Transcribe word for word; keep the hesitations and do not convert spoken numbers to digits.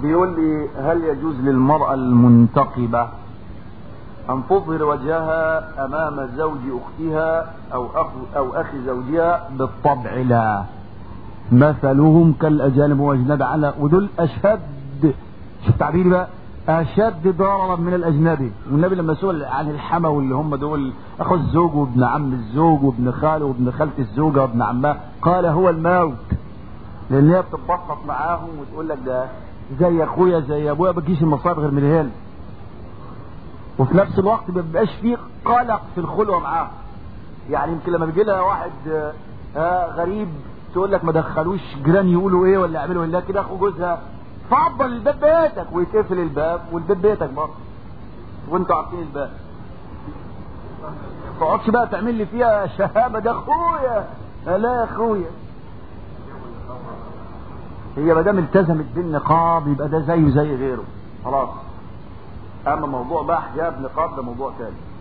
بيقول لي هل يجوز للمرأة المنتقبة أن تظهر وجهها أمام زوج أختها أو أخ أو أخي زوجها؟ بالطبع لا، مثلهم كالأجانب وأجنب على، ودول أشد، شوف تعبيري بقى، أشد ضررا من الأجنبي. والنبي لما سئل عن الحما واللي هم دول أخو الزوج وابن عم الزوج وابن خاله وابن خالة الزوجة وابن عمها، قال هو الموت، لأن هي بتتبسط معاهم وتقول لك ده زي أخويا زي أبويا، ما بتجيش المصائب غير من الهيل، وفي نفس الوقت ما بيبقاش فيه قلق في الخلوة معاهم. يعني يمكن لما بيجي لها واحد آه غريب تقول لك ما دخلوش جيران يقولوا ايه ولا يعملوا الا كده، اخو جوزها فضل الباب بيتك ويتقفل الباب والباب بيتك برضه وانتوا عارفين الباب، ما تقعدش بقى تعمل لي فيها شهامه ده اخويا. لا يا اخويا، هي ما دام التزمت بالنقاب يبقى ده زيه زي غيره خلاص. اما موضوع بقى حجاب نقاب ده موضوع ثاني.